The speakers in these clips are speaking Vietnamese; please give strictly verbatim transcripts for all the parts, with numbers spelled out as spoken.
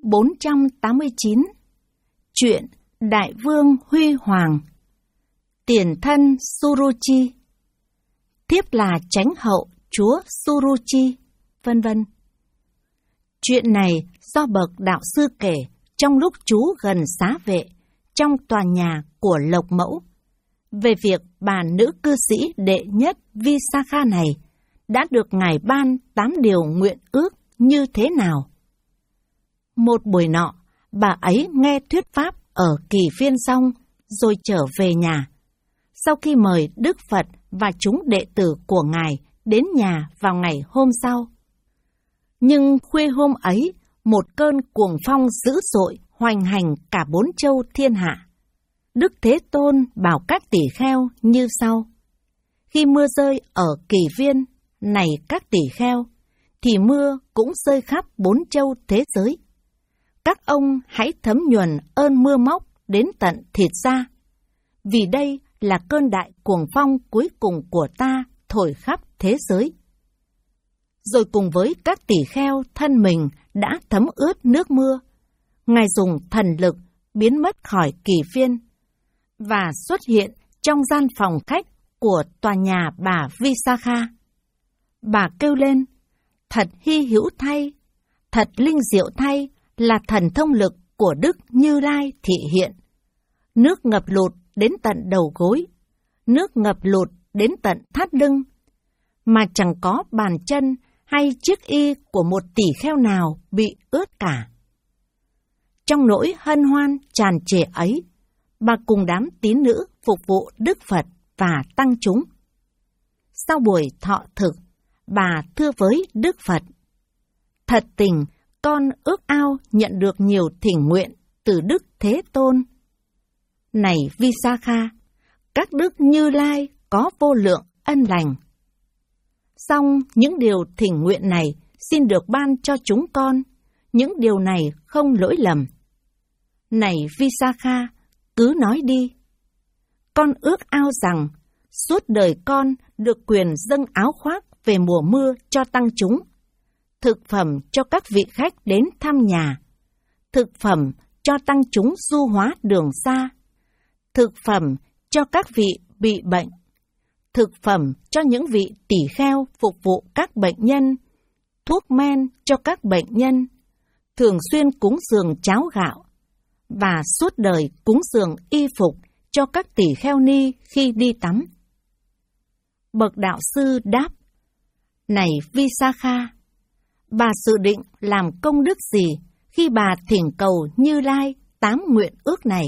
bốn trăm tám mươi chín. Chuyện Đại vương Huy Hoàng. Tiền thân Suruchi. Thiếp là chánh hậu chúa Suruchi, vân vân. Chuyện này do bậc đạo sư kể trong lúc trú gần xá vệ trong tòa nhà của Lộc Mẫu, về việc bà nữ cư sĩ đệ nhất Visakha này đã được Ngài ban tám điều nguyện ước như thế nào. Một buổi nọ, bà ấy nghe thuyết pháp ở Kỳ Viên xong rồi trở về nhà. Sau khi mời Đức Phật và chúng đệ tử của Ngài đến nhà vào ngày hôm sau. Nhưng khuya hôm ấy, một cơn cuồng phong dữ dội hoành hành cả bốn châu thiên hạ. Đức Thế Tôn bảo các tỷ kheo như sau: khi mưa rơi ở Kỳ Viên, này các tỷ kheo, thì mưa cũng rơi khắp bốn châu thế giới. Các ông hãy thấm nhuần ơn mưa móc đến tận thịt da, vì đây là cơn đại cuồng phong cuối cùng của ta thổi khắp thế giới. Rồi cùng với các tỷ kheo thân mình đã thấm ướt nước mưa, Ngài dùng thần lực biến mất khỏi Kỳ Viên và xuất hiện trong gian phòng khách của tòa nhà bà Visakha. Bà kêu lên: thật hy hữu thay, thật linh diệu thay là thần thông lực của Đức Như Lai thị hiện. Nước ngập lụt đến tận đầu gối, nước ngập lụt đến tận thắt lưng, mà chẳng có bàn chân hay chiếc y của một tỷ kheo nào bị ướt cả. Trong nỗi hân hoan tràn trề ấy, bà cùng đám tín nữ phục vụ Đức Phật và tăng chúng. Sau buổi thọ thực, bà thưa với Đức Phật: thật tình, con ước ao nhận được nhiều thỉnh nguyện từ Đức Thế Tôn. Này Visakha, các đức Như Lai có vô lượng ân lành. Song những điều thỉnh nguyện này xin được ban cho chúng con, những điều này không lỗi lầm. Này Visakha, cứ nói đi. Con ước ao rằng suốt đời con được quyền dâng áo khoác về mùa mưa cho tăng chúng, thực phẩm cho các vị khách đến thăm nhà, thực phẩm cho tăng chúng du hóa đường xa, thực phẩm cho các vị bị bệnh, thực phẩm cho những vị tỷ kheo phục vụ các bệnh nhân, thuốc men cho các bệnh nhân, thường xuyên cúng dường cháo gạo, và suốt đời cúng dường y phục cho các tỷ kheo ni khi đi tắm. Bậc đạo sư đáp: này Visakha, bà dự định làm công đức gì khi bà thỉnh cầu Như Lai tám nguyện ước này?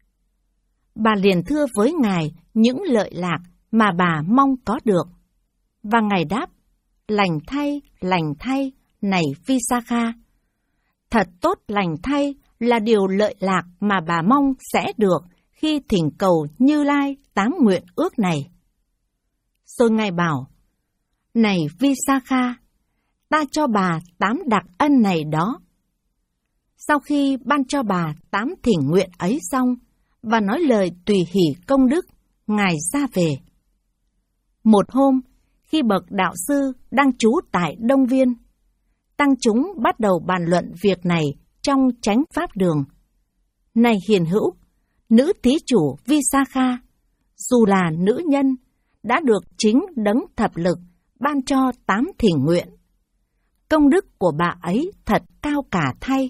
Bà liền thưa với Ngài những lợi lạc mà bà mong có được. Và Ngài đáp: lành thay, lành thay, này Visakha. Thật tốt lành thay là điều lợi lạc mà bà mong sẽ được khi thỉnh cầu Như Lai tám nguyện ước này. Rồi Ngài bảo: này Visakha, ta cho bà tám đặc ân này đó. Sau khi ban cho bà tám thỉnh nguyện ấy xong, và nói lời tùy hỷ công đức, Ngài ra về. Một hôm, khi bậc đạo sư đang trú tại Đông Viên, tăng chúng bắt đầu bàn luận việc này trong chánh pháp đường. Này hiền hữu, nữ thí chủ Visakha, dù là nữ nhân, đã được chính đấng thập lực ban cho tám thỉnh nguyện. Công đức của bà ấy thật cao cả thay.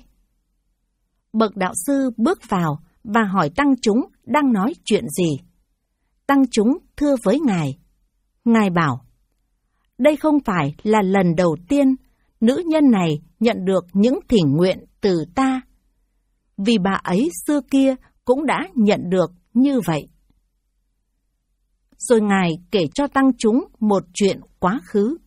Bậc đạo sư bước vào và hỏi tăng chúng đang nói chuyện gì. Tăng chúng thưa với Ngài. Ngài bảo: đây không phải là lần đầu tiên nữ nhân này nhận được những thỉnh nguyện từ ta, vì bà ấy xưa kia cũng đã nhận được như vậy. Rồi Ngài kể cho tăng chúng một chuyện quá khứ.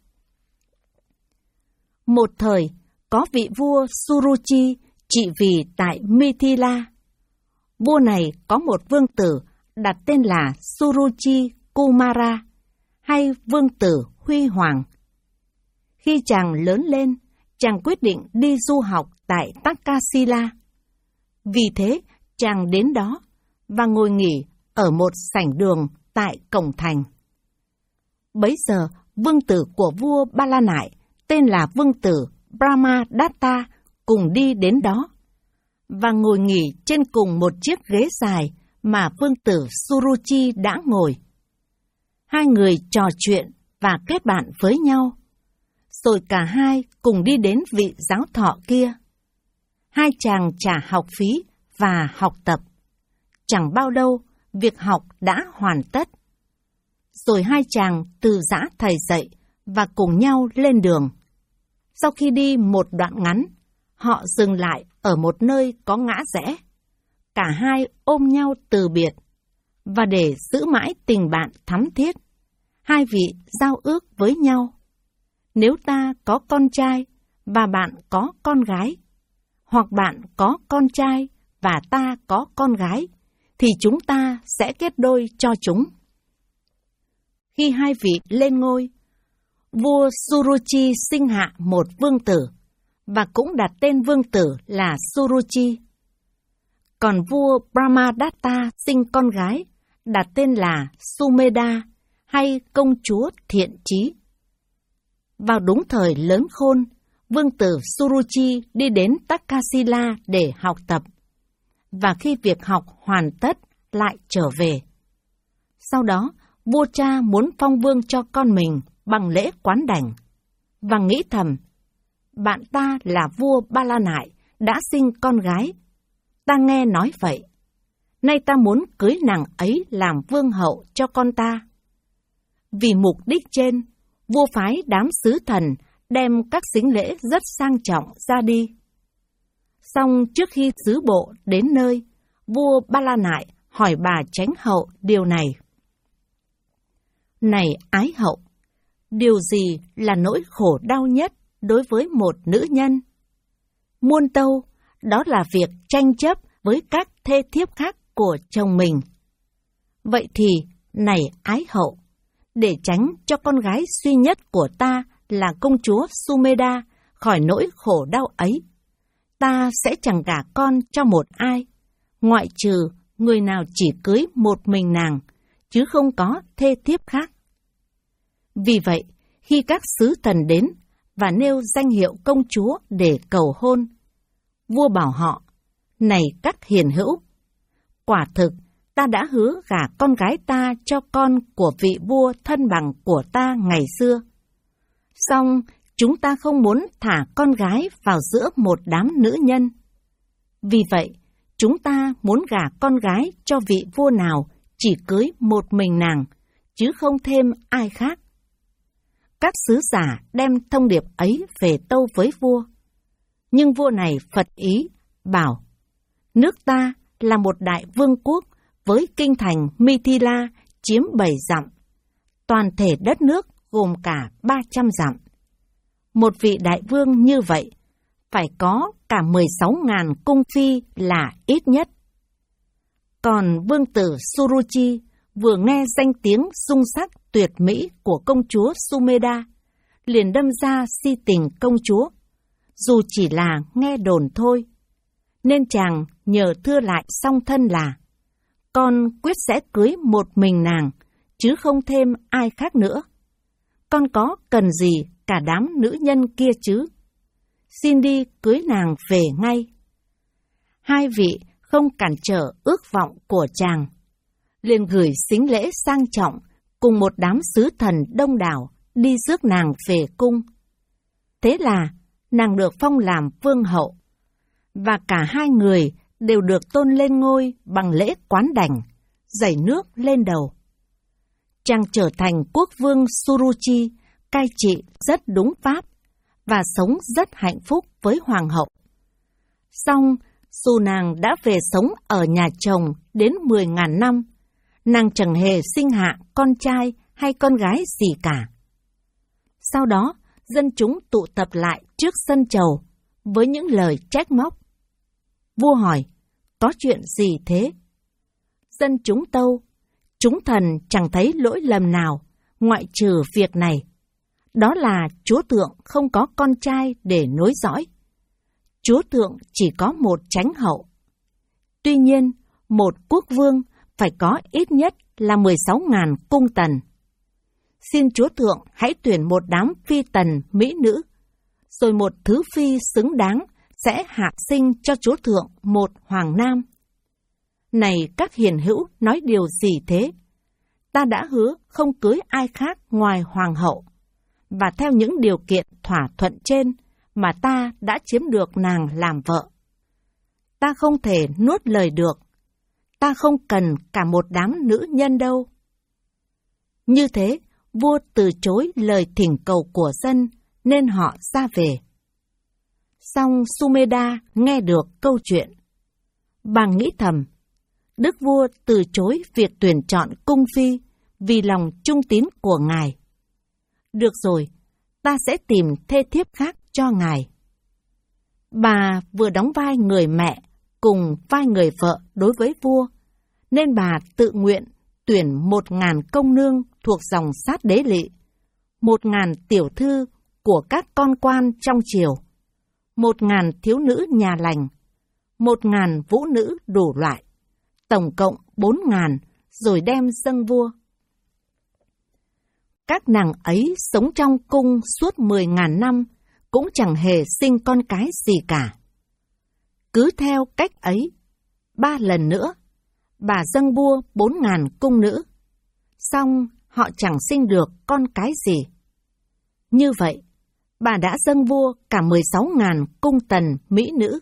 Một thời, có vị vua Suruchi trị vì tại Mithila. Vua này có một vương tử đặt tên là Suruchi Kumara, hay vương tử Huy Hoàng. Khi chàng lớn lên, chàng quyết định đi du học tại Takasila. Vì thế, chàng đến đó và ngồi nghỉ ở một sảnh đường tại cổng thành. Bấy giờ, vương tử của vua Ba La Nại, tên là vương tử Brahmadatta, cùng đi đến đó. và ngồi nghỉ trên cùng một chiếc ghế dài mà vương tử Suruchi đã ngồi. Hai người trò chuyện và kết bạn với nhau, rồi cả hai cùng đi đến vị giáo thọ kia. Hai chàng trả học phí và học tập. Chẳng bao lâu, việc học đã hoàn tất. Rồi hai chàng từ giã thầy dạy và cùng nhau lên đường. Sau khi đi một đoạn ngắn, họ dừng lại ở một nơi có ngã rẽ. Cả hai ôm nhau từ biệt, và để giữ mãi tình bạn thắm thiết, hai vị giao ước với nhau. Nếu ta có con trai và bạn có con gái, hoặc bạn có con trai và ta có con gái, thì chúng ta sẽ kết đôi cho chúng. Khi hai vị lên ngôi, vua Suruchi sinh hạ một vương tử, và cũng đặt tên vương tử là Suruchi. Còn vua Brahmadatta sinh con gái, đặt tên là Sumeda, hay công chúa thiện chí. Vào đúng thời lớn khôn, vương tử Suruchi đi đến Takasila để học tập, và khi việc học hoàn tất lại trở về. Sau đó, vua cha muốn phong vương cho con mình bằng lễ quán đảnh, và nghĩ thầm, bạn ta là vua Ba La Nại đã sinh con gái. Ta nghe nói vậy, nay ta muốn cưới nàng ấy làm vương hậu cho con ta. Vì mục đích trên, vua phái đám sứ thần đem các sính lễ rất sang trọng ra đi. Song trước khi sứ bộ đến nơi, vua Ba La Nại hỏi bà chánh hậu điều này. Này ái hậu, điều gì là nỗi khổ đau nhất đối với một nữ nhân? Muôn tâu, đó là việc tranh chấp với các thê thiếp khác của chồng mình. Vậy thì, này ái hậu, để tránh cho con gái duy nhất của ta là công chúa Sumeda khỏi nỗi khổ đau ấy, ta sẽ chẳng gả con cho một ai, ngoại trừ người nào chỉ cưới một mình nàng, chứ không có thê thiếp khác. Vì vậy, khi các sứ thần đến và nêu danh hiệu công chúa để cầu hôn, vua bảo họ, này các hiền hữu, quả thực ta đã hứa gả con gái ta cho con của vị vua thân bằng của ta ngày xưa. Song chúng ta không muốn thả con gái vào giữa một đám nữ nhân. Vì vậy, chúng ta muốn gả con gái cho vị vua nào chỉ cưới một mình nàng, chứ không thêm ai khác. Các sứ giả đem thông điệp ấy về tâu với vua. Nhưng vua này phật ý, bảo, nước ta là một đại vương quốc với kinh thành Mithila chiếm bảy dặm, toàn thể đất nước gồm cả ba trăm dặm. Một vị đại vương như vậy, phải có cả mười sáu ngàn cung phi là ít nhất. Còn vương tử Suruchi vừa nghe danh tiếng sung sắc tuyệt mỹ của công chúa Sumeda, liền đâm ra si tình công chúa, dù chỉ là nghe đồn thôi. Nên chàng nhờ thưa lại song thân là, con quyết sẽ cưới một mình nàng, chứ không thêm ai khác nữa. Con có cần gì cả đám nữ nhân kia chứ? Xin đi cưới nàng về ngay. Hai vị không cản trở ước vọng của chàng, liền gửi sính lễ sang trọng cùng một đám sứ thần đông đảo đi rước nàng về cung. Thế là nàng được phong làm vương hậu, và cả hai người đều được tôn lên ngôi bằng lễ quán đảnh, dảy nước lên đầu. Chàng trở thành quốc vương Suruchi, cai trị rất đúng pháp, và sống rất hạnh phúc với hoàng hậu. Song, dù nàng đã về sống ở nhà chồng đến mười ngàn năm, nàng chẳng hề sinh hạ con trai hay con gái gì cả. Sau đó, dân chúng tụ tập lại trước sân chầu với những lời trách móc. Vua hỏi, có chuyện gì thế? Dân chúng tâu, chúng thần chẳng thấy lỗi lầm nào, ngoại trừ việc này. Đó là chúa thượng không có con trai để nối dõi. Chúa thượng chỉ có một chánh hậu. Tuy nhiên, một quốc vương phải có ít nhất là mười sáu ngàn cung tần. Xin chúa thượng hãy tuyển một đám phi tần mỹ nữ, rồi một thứ phi xứng đáng sẽ hạ sinh cho chúa thượng một hoàng nam. Này các hiền hữu, nói điều gì thế? Ta đã hứa không cưới ai khác ngoài hoàng hậu, và theo những điều kiện thỏa thuận trên mà ta đã chiếm được nàng làm vợ. Ta không thể nuốt lời được, ta không cần cả một đám nữ nhân đâu. Như thế, vua từ chối lời thỉnh cầu của dân, nên họ ra về. Song Sumedha nghe được câu chuyện. Bà nghĩ thầm, đức vua từ chối việc tuyển chọn cung phi vì lòng trung tín của ngài. Được rồi, ta sẽ tìm thê thiếp khác cho ngài. Bà vừa đóng vai người mẹ cùng vai người vợ đối với vua, nên bà tự nguyện tuyển một ngàn công nương thuộc dòng sát đế lỵ, một ngàn tiểu thư của các con quan trong triều, một ngàn thiếu nữ nhà lành, một ngàn vũ nữ đủ loại, tổng cộng bốn ngàn, rồi đem dâng vua. Các nàng ấy sống trong cung suốt mười ngàn năm, cũng chẳng hề sinh con cái gì cả. Cứ theo cách ấy, ba lần nữa, bà dâng vua bốn ngàn cung nữ, song họ chẳng sinh được con cái gì. Như vậy, bà đã dâng vua cả mười sáu ngàn cung tần mỹ nữ.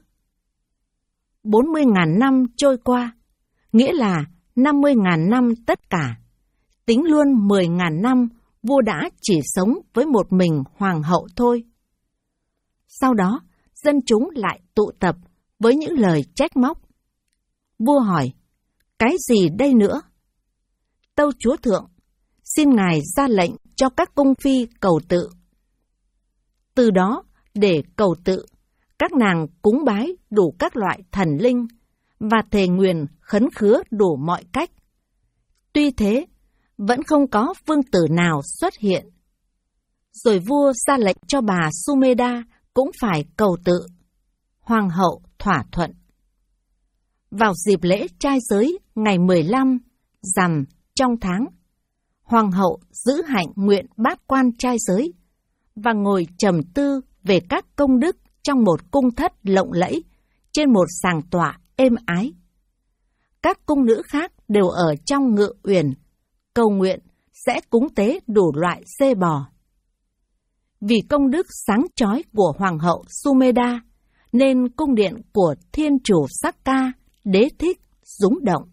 Bốn mươi ngàn năm trôi qua, nghĩa là năm mươi ngàn năm tất cả. Tính luôn mười ngàn năm, vua đã chỉ sống với một mình hoàng hậu thôi. Sau đó, dân chúng lại tụ tập với những lời trách móc. Vua hỏi, cái gì đây nữa? Tâu chúa thượng, xin ngài ra lệnh cho các cung phi cầu tự. Từ đó, để cầu tự, các nàng cúng bái đủ các loại thần linh và thề nguyền khấn khứa đủ mọi cách. Tuy thế, vẫn không có vương tử nào xuất hiện. Rồi vua ra lệnh cho bà Sumedha cũng phải cầu tự. Hoàng hậu thỏa thuận. Vào dịp lễ trai giới ngày mười lăm, rằm trong tháng, hoàng hậu giữ hạnh nguyện bát quan trai giới và ngồi trầm tư về các công đức trong một cung thất lộng lẫy trên một sàng tọa êm ái. Các cung nữ khác đều ở trong ngự uyển, cầu nguyện sẽ cúng tế đủ loại dê bò. Vì công đức sáng chói của hoàng hậu Sumedha, nên cung điện của thiên chủ Sakka, đế thích, rúng động.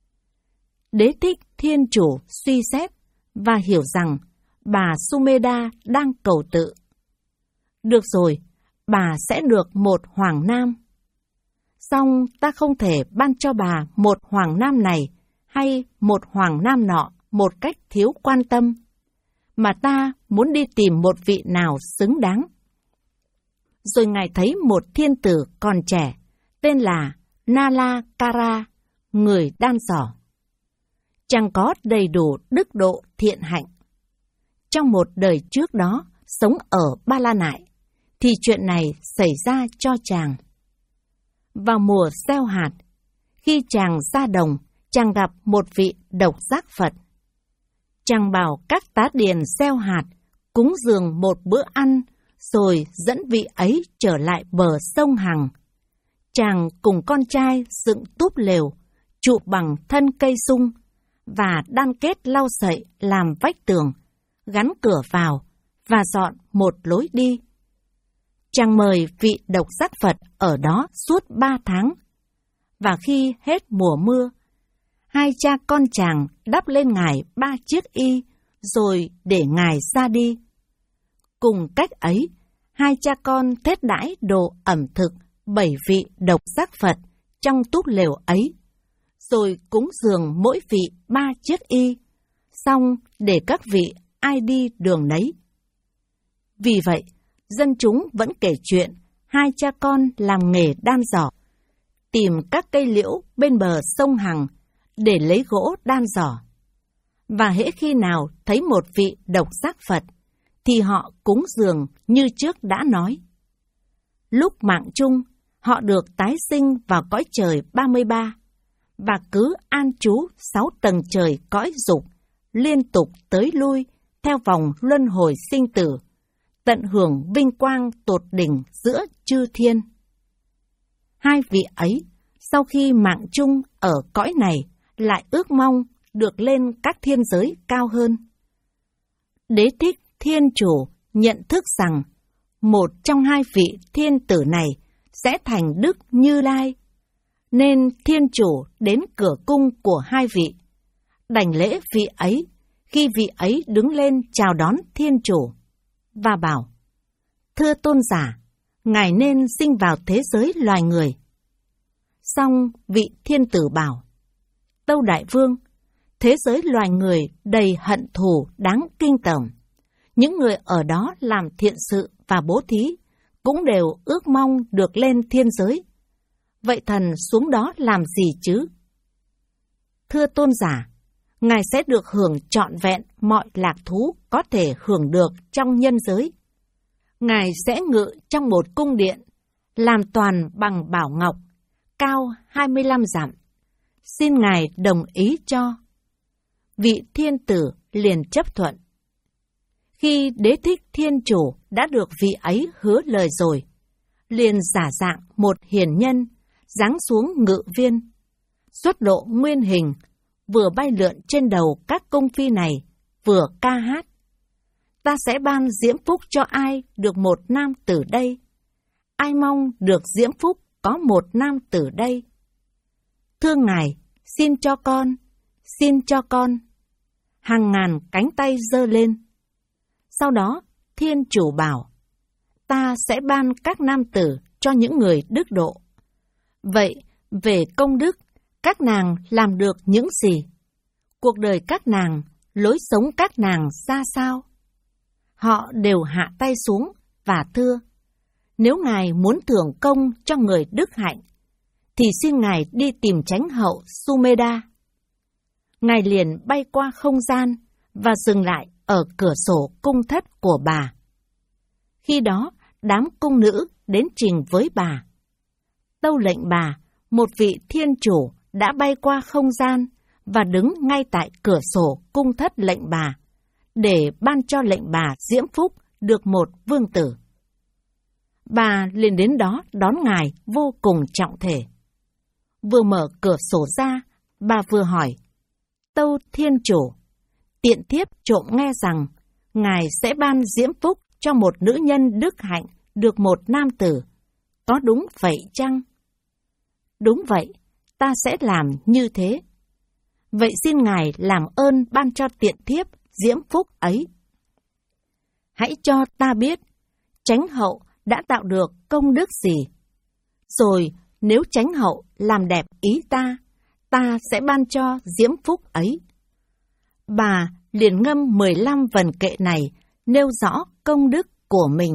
Đế thích thiên chủ suy xét và hiểu rằng bà Sumedha đang cầu tự. Được rồi, bà sẽ được một hoàng nam. Song ta không thể ban cho bà một hoàng nam này hay một hoàng nam nọ một cách thiếu quan tâm, mà ta muốn đi tìm một vị nào xứng đáng. Rồi ngài thấy một thiên tử còn trẻ, tên là Nalakara, người đan giỏ. Chàng có đầy đủ đức độ thiện hạnh. Trong một đời trước đó, sống ở Ba La Nại, thì chuyện này xảy ra cho chàng. Vào mùa gieo hạt, khi chàng ra đồng, chàng gặp một vị độc giác Phật. Chàng bảo các tá điền gieo hạt, cúng dường một bữa ăn, rồi dẫn vị ấy trở lại bờ sông Hằng. Chàng cùng con trai dựng túp lều, trụ bằng thân cây sung, và đan kết lau sậy làm vách tường, gắn cửa vào, và dọn một lối đi. Chàng mời vị độc giác Phật ở đó suốt ba tháng. Và khi hết mùa mưa, hai cha con chàng đắp lên ngài ba chiếc y, rồi để ngài ra đi. Cùng cách ấy, hai cha con thết đãi đồ ẩm thực bảy vị độc giác Phật trong túp lều ấy, rồi cúng dường mỗi vị ba chiếc y, xong để các vị ai đi đường nấy. Vì vậy, dân chúng vẫn kể chuyện hai cha con làm nghề đan giỏ, tìm các cây liễu bên bờ sông Hằng để lấy gỗ đan giỏ. Và hễ khi nào thấy một vị độc giác Phật, thì họ cúng dường như trước đã nói. Lúc mạng chung, họ được tái sinh vào cõi trời ba mươi ba, và cứ an trú sáu tầng trời cõi dục, liên tục tới lui theo vòng luân hồi sinh tử, tận hưởng vinh quang tột đỉnh giữa chư thiên. Hai vị ấy, sau khi mạng chung ở cõi này, lại ước mong được lên các thiên giới cao hơn. Đế thích thiên chủ nhận thức rằng một trong hai vị thiên tử này sẽ thành Đức Như Lai, nên thiên chủ đến cửa cung của hai vị, đảnh lễ vị ấy khi vị ấy đứng lên chào đón thiên chủ, và bảo: Thưa tôn giả, ngài nên sinh vào thế giới loài người. Xong vị thiên tử bảo: Tâu đại vương, thế giới loài người đầy hận thù đáng kinh tởm. Những người ở đó làm thiện sự và bố thí cũng đều ước mong được lên thiên giới. Vậy thần xuống đó làm gì chứ? Thưa tôn giả, ngài sẽ được hưởng trọn vẹn mọi lạc thú có thể hưởng được trong nhân giới. Ngài sẽ ngự trong một cung điện, làm toàn bằng bảo ngọc, cao hai mươi lăm dặm. Xin ngài đồng ý cho. Vị thiên tử liền chấp thuận. Khi Đế thích thiên chủ đã được vị ấy hứa lời rồi, liền giả dạng một hiền nhân, giáng xuống ngự viên, xuất độ nguyên hình, vừa bay lượn trên đầu các cung phi này, vừa ca hát: Ta sẽ ban diễm phúc cho ai được một nam tử đây? Ai mong được diễm phúc có một nam tử đây? Thưa ngài, xin cho con, xin cho con. Hàng ngàn cánh tay giơ lên. Sau đó, thiên chủ bảo: Ta sẽ ban các nam tử cho những người đức độ. Vậy, về công đức, các nàng làm được những gì? Cuộc đời các nàng, lối sống các nàng ra sao? Họ đều hạ tay xuống và thưa: Nếu ngài muốn thưởng công cho người đức hạnh, thì xin ngài đi tìm chánh hậu Sumedha. Ngài liền bay qua không gian và dừng lại ở cửa sổ cung thất của bà. Khi đó, đám cung nữ đến trình với bà. Tâu lệnh bà, một vị thiên chủ đã bay qua không gian và đứng ngay tại cửa sổ cung thất lệnh bà, để ban cho lệnh bà diễm phúc được một vương tử. Bà liền đến đó đón ngài vô cùng trọng thể. Vừa mở cửa sổ ra, bà vừa hỏi: Tâu thiên chủ, tiện thiếp trộm nghe rằng ngài sẽ ban diễm phúc cho một nữ nhân đức hạnh được một nam tử, có đúng vậy chăng? Đúng vậy, ta sẽ làm như thế. Vậy xin ngài làm ơn ban cho tiện thiếp diễm phúc ấy. Hãy cho ta biết, chánh hậu đã tạo được công đức gì. Rồi nếu chánh hậu làm đẹp ý ta, ta sẽ ban cho diễm phúc ấy. Bà liền ngâm mười lăm vần kệ này, nêu rõ công đức của mình.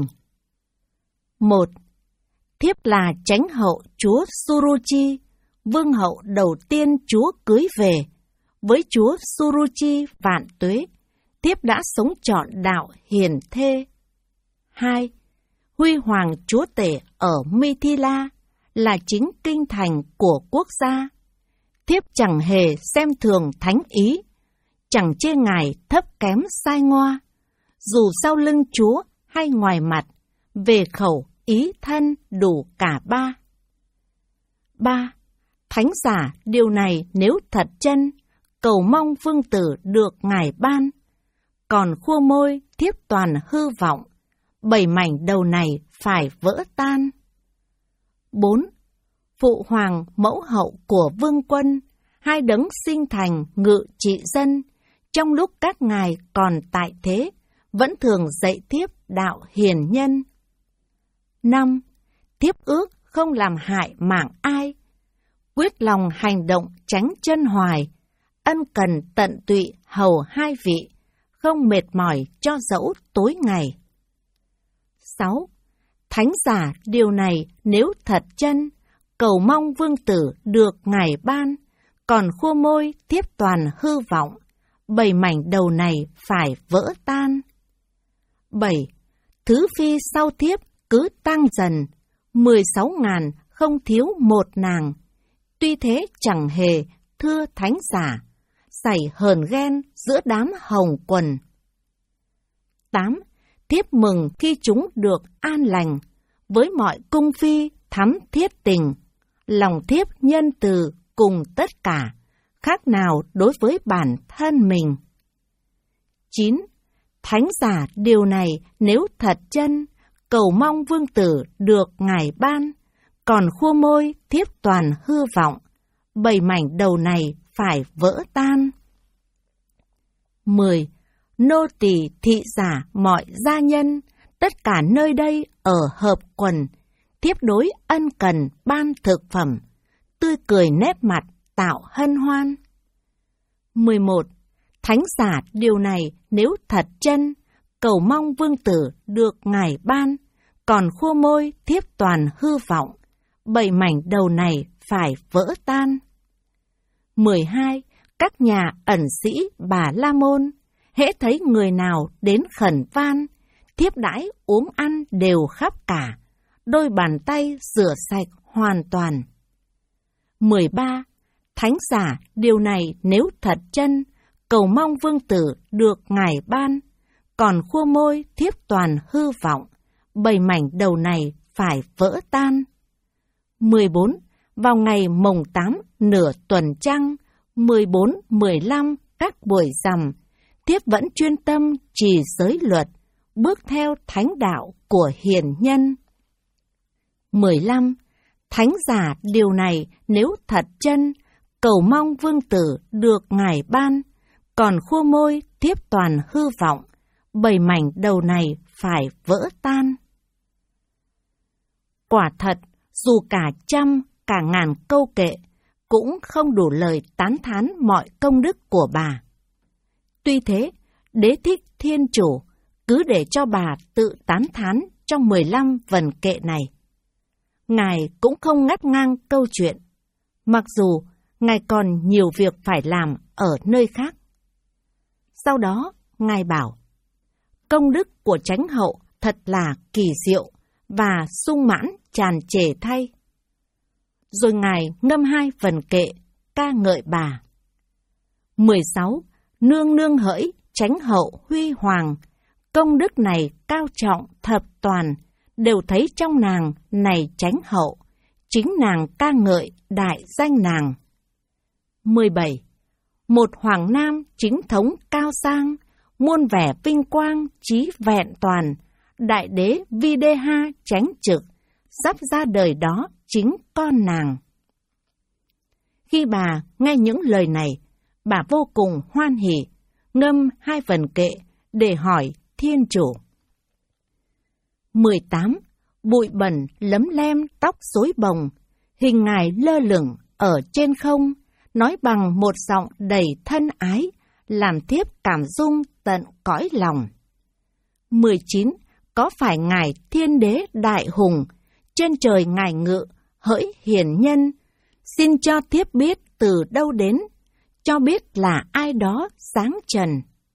Một. Thiếp là chánh hậu chúa Suruchi, vương hậu đầu tiên chúa cưới về. Với chúa Suruchi vạn tuế, thiếp đã sống trọn đạo hiền thê. Hai. Huy hoàng chúa tể ở Mithila, là chính kinh thành của quốc gia. Thiếp chẳng hề xem thường thánh ý, chẳng chê ngài thấp kém sai ngoa, dù sau lưng chúa hay ngoài mặt, về khẩu ý thân đủ cả ba. Ba. Thánh giả điều này nếu thật chân, cầu mong vương tử được ngài ban. Còn khua môi thiếp toàn hư vọng, bảy mảnh đầu này phải vỡ tan. Bốn. Phụ hoàng mẫu hậu của vương quân, hai đấng sinh thành ngự trị dân, trong lúc các ngài còn tại thế, vẫn thường dạy thiếp đạo hiền nhân. Năm. Thiếp ước không làm hại mạng ai, quyết lòng hành động tránh chân hoài, ân cần tận tụy hầu hai vị, không mệt mỏi cho dẫu tối ngày. Sáu. Thánh giả điều này nếu thật chân, cầu mong vương tử được ngài ban, còn khua môi thiếp toàn hư vọng, bảy mảnh đầu này phải vỡ tan. Bảy. Thứ phi sau thiếp cứ tăng dần, mười sáu ngàn không thiếu một nàng, tuy thế chẳng hề thưa thánh giả, xảy hờn ghen giữa đám hồng quần. Tám. Thiếp mừng khi chúng được an lành, với mọi cung phi thắm thiết tình, lòng thiếp nhân từ cùng tất cả, khác nào đối với bản thân mình. chín. Thánh giả điều này nếu thật chân, cầu mong vương tử được ngài ban, còn khua môi thiếp toàn hư vọng, bảy mảnh đầu này phải vỡ tan. mười. Nô tỳ thị giả mọi gia nhân, tất cả nơi đây ở hợp quần, thiếp đối ân cần ban thực phẩm, tươi cười nét mặt tạo hân hoan. mười một. Thánh giả điều này nếu thật chân, cầu mong vương tử được ngài ban, còn khua môi thiếp toàn hư vọng, bảy mảnh đầu này phải vỡ tan. mười hai. Các nhà ẩn sĩ Bà La Môn, hễ thấy người nào đến khẩn van, thiếp đãi uống ăn đều khắp cả, đôi bàn tay rửa sạch hoàn toàn. mười ba. Thánh giả điều này nếu thật chân, cầu mong vương tử được ngài ban, còn khua môi thiếp toàn hư vọng, bảy mảnh đầu này phải vỡ tan. mười bốn. Vào ngày mồng tám nửa tuần trăng, mười bốn, mười lăm các buổi rằm, thiếp vẫn chuyên tâm trì giới luật, bước theo thánh đạo của hiền nhân. mười lăm. Thánh giả điều này nếu thật chân, cầu mong vương tử được ngài ban, còn khua môi thiếp toàn hư vọng, bảy mảnh đầu này phải vỡ tan. Quả thật, dù cả trăm, cả ngàn câu kệ, cũng không đủ lời tán thán mọi công đức của bà. Tuy thế, Đế Thích Thiên Chủ cứ để cho bà tự tán thán trong mười lăm vần kệ này. Ngài cũng không ngắt ngang câu chuyện, mặc dù Ngài còn nhiều việc phải làm ở nơi khác. Sau đó, Ngài bảo, công đức của chánh hậu thật là kỳ diệu và sung mãn tràn trề thay. Rồi Ngài ngâm hai vần kệ, ca ngợi bà. mười sáu. Nương nương hỡi, chánh hậu huy hoàng, công đức này cao trọng thập toàn, đều thấy trong nàng này chánh hậu, chính nàng ca ngợi đại danh nàng. mười bảy. Một hoàng nam chính thống cao sang, muôn vẻ vinh quang trí vẹn toàn, đại đế Videha chánh trực, sắp ra đời đó chính con nàng. Khi bà nghe những lời này, bà vô cùng hoan hỉ, ngâm hai vần kệ để hỏi Thiên Chủ. mười tám. Bụi bẩn lấm lem tóc rối bồng, hình ngài lơ lửng ở trên không, nói bằng một giọng đầy thân ái, làm thiếp cảm dung tận cõi lòng. mười chín. Có phải ngài thiên đế đại hùng, trên trời ngài ngự, hỡi hiền nhân, xin cho thiếp biết từ đâu đến, cho biết là ai đó sáng trần.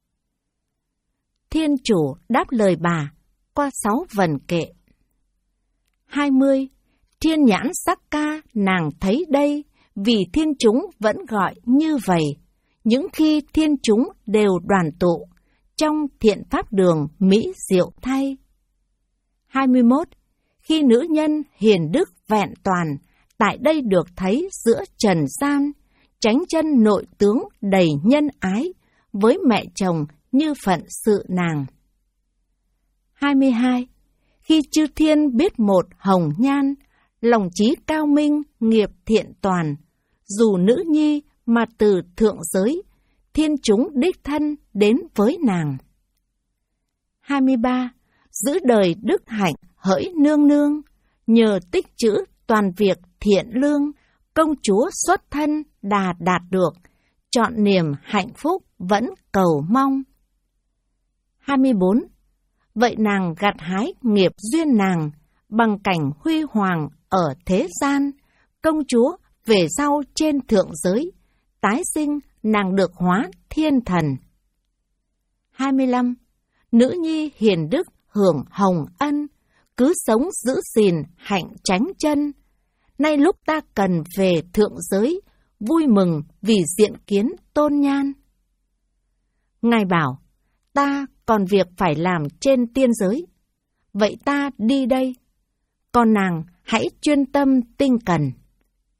Thiên Chủ đáp lời bà qua sáu vần kệ. hai mươi. Thiên nhãn sắc ca nàng thấy đây, vì thiên chúng vẫn gọi như vậy, những khi thiên chúng đều đoàn tụ, trong thiện pháp đường mỹ diệu thay. hai mươi mốt. Khi nữ nhân hiền đức vẹn toàn, tại đây được thấy giữa trần gian, chánh chân nội tướng đầy nhân ái, với mẹ chồng như phận sự nàng. hai mươi hai. Khi chư thiên biết một hồng nhan, lòng trí cao minh nghiệp thiện toàn, dù nữ nhi mà từ thượng giới, thiên chúng đích thân đến với nàng. hai mươi ba. Giữ đời đức hạnh hỡi nương nương, nhờ tích trữ toàn việc thiện lương, công chúa xuất thân đà đạt được, chọn niềm hạnh phúc vẫn cầu mong. hai mươi bốn. Vậy nàng gặt hái nghiệp duyên nàng, bằng cảnh huy hoàng ở thế gian, công chúa về sau trên thượng giới, tái sinh nàng được hóa thiên thần. hai mươi lăm. Nữ nhi hiền đức hưởng hồng ân, cứ sống giữ gìn hạnh chánh chân, nay lúc ta cần về thượng giới, vui mừng vì diện kiến tôn nhan. Ngài bảo, ta còn việc phải làm trên tiên giới, vậy ta đi đây, còn nàng hãy chuyên tâm tinh cần.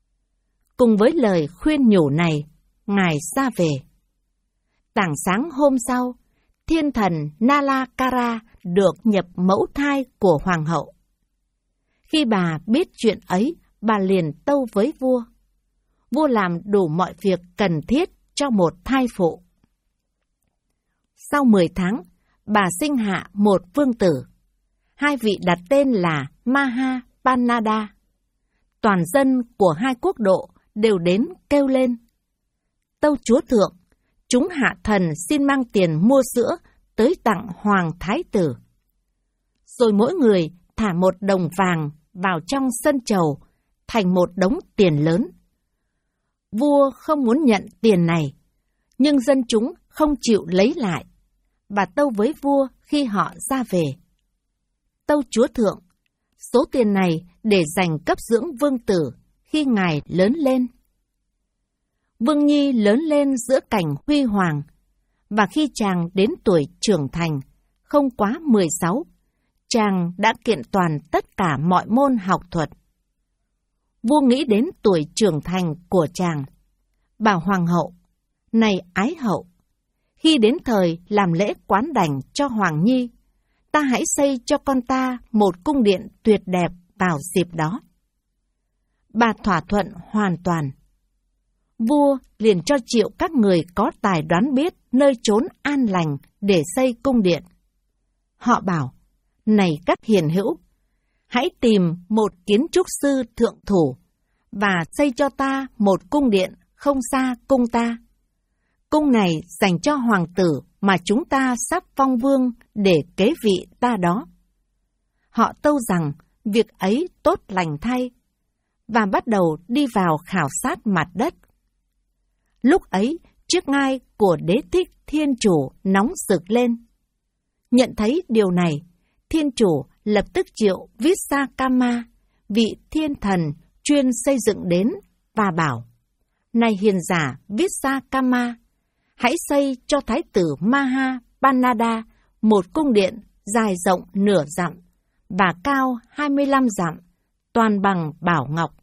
Cùng với lời khuyên nhủ này, Ngài ra về. Tảng sáng hôm sau, thiên thần Nalakara được nhập mẫu thai của hoàng hậu. Khi bà biết chuyện ấy, bà liền tâu với vua. Vua làm đủ mọi việc cần thiết cho một thai phụ. Sau mười tháng, bà sinh hạ một vương tử. Hai vị đặt tên là Mahapanada. Toàn dân của hai quốc độ đều đến kêu lên: Tâu chúa thượng, chúng hạ thần xin mang tiền mua sữa tới tặng hoàng thái tử. Rồi mỗi người thả một đồng vàng vào trong sân chầu, thành một đống tiền lớn. Vua không muốn nhận tiền này, nhưng dân chúng không chịu lấy lại. Bà tâu với vua khi họ ra về: Tâu chúa thượng, số tiền này để dành cấp dưỡng vương tử khi ngài lớn lên. Vương Nhi lớn lên giữa cảnh huy hoàng, và khi chàng đến tuổi trưởng thành, không quá mười sáu, chàng đã kiện toàn tất cả mọi môn học thuật. Vua nghĩ đến tuổi trưởng thành của chàng, bảo hoàng hậu: Này ái hậu, khi đến thời làm lễ quán đảnh cho Hoàng Nhi, ta hãy xây cho con ta một cung điện tuyệt đẹp vào dịp đó. Bà thỏa thuận hoàn toàn. Vua liền cho triệu các người có tài đoán biết nơi chốn an lành để xây cung điện. Họ bảo: Này các hiền hữu, hãy tìm một kiến trúc sư thượng thủ và xây cho ta một cung điện không xa cung ta. Cung này dành cho hoàng tử mà chúng ta sắp phong vương để kế vị ta đó. Họ tâu rằng việc ấy tốt lành thay, và bắt đầu đi vào khảo sát mặt đất. Lúc ấy, chiếc ngai của đế thích thiên chủ nóng rực lên. Nhận thấy điều này, thiên chủ lập tức triệu Vissakama, vị thiên thần chuyên xây dựng đến, và bảo: Này hiền giả Vissakama, hãy xây cho thái tử Mahapanada một cung điện dài rộng nửa dặm và cao hai mươi lăm dặm, toàn bằng bảo ngọc.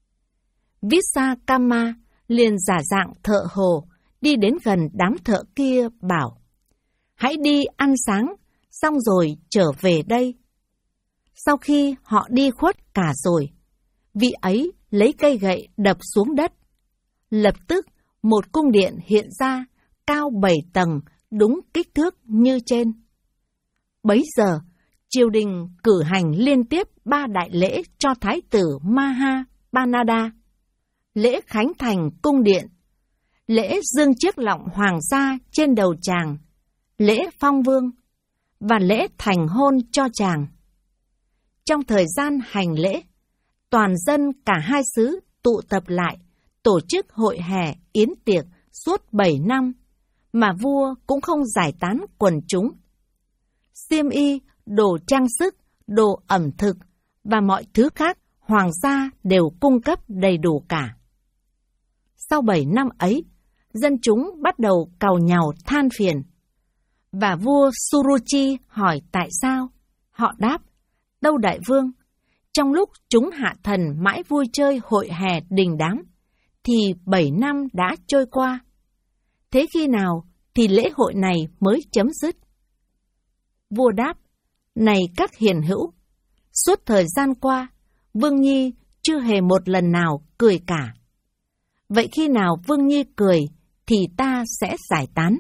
Vissakama liền giả dạng thợ hồ, đi đến gần đám thợ kia bảo: Hãy đi ăn sáng, xong rồi trở về đây. Sau khi họ đi khuất cả rồi, vị ấy lấy cây gậy đập xuống đất. Lập tức một cung điện hiện ra, cao bảy tầng, đúng kích thước như trên. Bấy giờ, triều đình cử hành liên tiếp ba đại lễ cho thái tử Mahapanada: lễ khánh thành cung điện, lễ dương chiếc lọng hoàng gia trên đầu chàng, lễ phong vương, và lễ thành hôn cho chàng. Trong thời gian hành lễ, toàn dân cả hai xứ tụ tập lại, tổ chức hội hè yến tiệc suốt bảy năm, mà vua cũng không giải tán quần chúng. Xiêm y, đồ trang sức, đồ ẩm thực và mọi thứ khác hoàng gia đều cung cấp đầy đủ cả. Sau bảy năm ấy, dân chúng bắt đầu càu nhàu than phiền. Và vua Suruchi hỏi tại sao. Họ đáp: Đâu đại vương, trong lúc chúng hạ thần mãi vui chơi hội hè đình đám, thì bảy năm đã trôi qua. Thế khi nào thì lễ hội này mới chấm dứt? Vua đáp: Này các hiền hữu, suốt thời gian qua, Vương Nhi chưa hề một lần nào cười cả. Vậy khi nào Vương Nhi cười thì ta sẽ giải tán.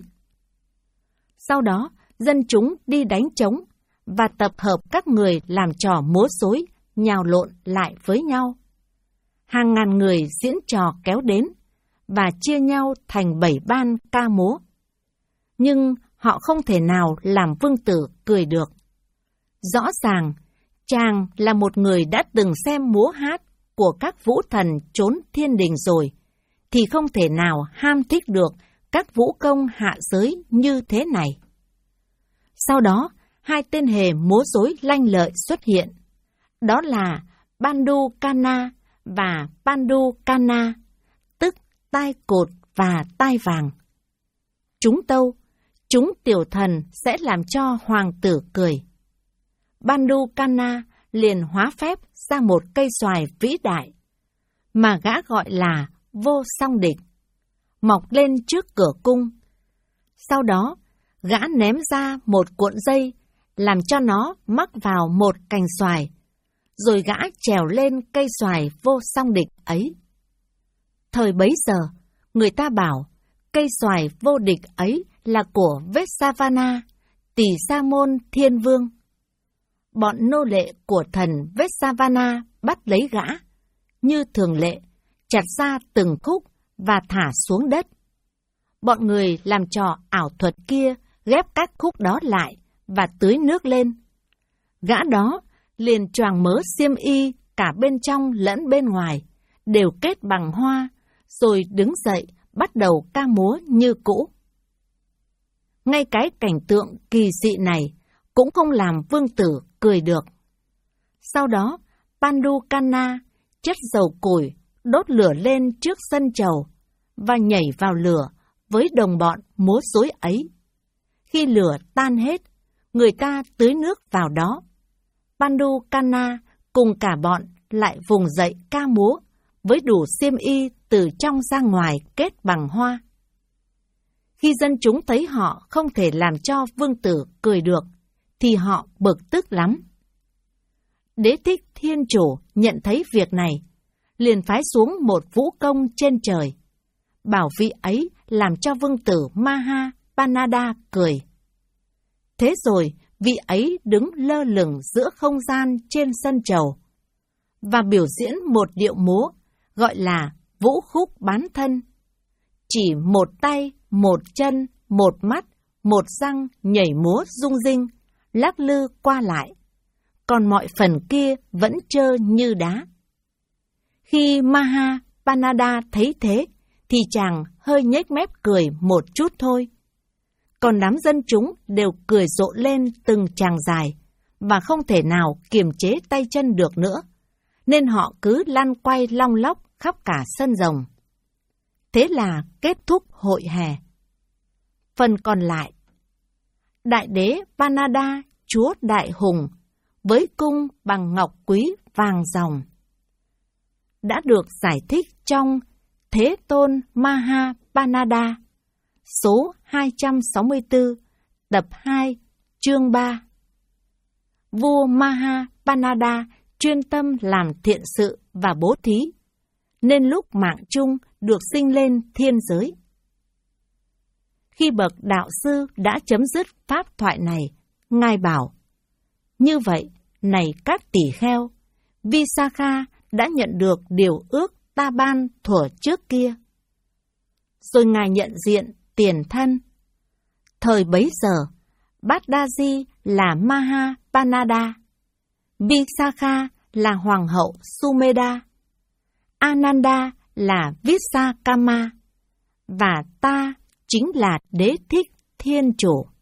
Sau đó, dân chúng đi đánh trống và tập hợp các người làm trò múa rối, nhào lộn lại với nhau. Hàng ngàn người diễn trò kéo đến và chia nhau thành bảy ban ca múa. Nhưng họ không thể nào làm vương tử cười được. Rõ ràng, chàng là một người đã từng xem múa hát của các vũ thần trốn thiên đình rồi, thì không thể nào ham thích được các vũ công hạ giới như thế này. Sau đó, hai tên hề múa rối lanh lợi xuất hiện. Đó là Pandu Kana và Pandu Kana, tức tai cột và tai vàng. Chúng tâu, chúng tiểu thần sẽ làm cho hoàng tử cười. Pandu Kana liền hóa phép ra một cây xoài vĩ đại, mà gã gọi là vô song địch, mọc lên trước cửa cung. Sau đó, gã ném ra một cuộn dây, làm cho nó mắc vào một cành xoài, rồi gã trèo lên cây xoài vô song địch ấy. Thời bấy giờ, người ta bảo cây xoài vô địch ấy là của Vessavana, Tỳ Sa Môn Thiên Vương. Bọn nô lệ của thần Vessavana bắt lấy gã, như thường lệ, chặt ra từng khúc và thả xuống đất. Bọn người làm trò ảo thuật kia ghép các khúc đó lại và tưới nước lên. Gã đó liền choàng mớ xiêm y cả bên trong lẫn bên ngoài, đều kết bằng hoa, rồi đứng dậy bắt đầu ca múa như cũ. Ngay cái cảnh tượng kỳ dị này cũng không làm vương tử cười được. Sau đó, Pandukana chất dầu củi, đốt lửa lên trước sân chầu và nhảy vào lửa với đồng bọn múa rối ấy. Khi lửa tan hết, người ta tưới nước vào đó. Pandukana cùng cả bọn lại vùng dậy ca múa với đủ xiêm y từ trong ra ngoài kết bằng hoa. Khi dân chúng thấy họ không thể làm cho vương tử cười được, thì họ bực tức lắm. Đế thích thiên chủ nhận thấy việc này, liền phái xuống một vũ công trên trời, bảo vị ấy làm cho vương tử Maha Panada cười. Thế rồi vị ấy đứng lơ lửng giữa không gian trên sân chầu và biểu diễn một điệu múa gọi là vũ khúc bán thân. Chỉ một tay, một chân, một mắt, một răng nhảy múa rung rinh, lắc lư qua lại, còn mọi phần kia vẫn trơ như đá. Khi Maha Panada thấy thế, thì chàng hơi nhếch mép cười một chút thôi. Còn đám dân chúng đều cười rộ lên từng tràng dài, và không thể nào kiềm chế tay chân được nữa, nên họ cứ lăn quay long lóc khắp cả sân rồng. Thế là kết thúc hội hè. Phần còn lại, đại đế Panada, chúa đại hùng, với cung bằng ngọc quý vàng ròng, đã được giải thích trong Thế Tôn Maha Panada, số hai trăm sáu mươi tư, tập hai, chương ba. Vua Maha Panada chuyên tâm làm thiện sự và bố thí, nên lúc mạng chung được sinh lên thiên giới. Khi bậc đạo sư đã chấm dứt pháp thoại này, Ngài bảo: như vậy, này các tỷ kheo, Visakha đã nhận được điều ước ta ban thuở trước kia. Rồi Ngài nhận diện tiền thân. Thời bấy giờ, Badaji là Maha Panada, Visakha là Hoàng hậu Sumeda, Ananda là Vissakama, và ta chính là Đế thích thiên chủ.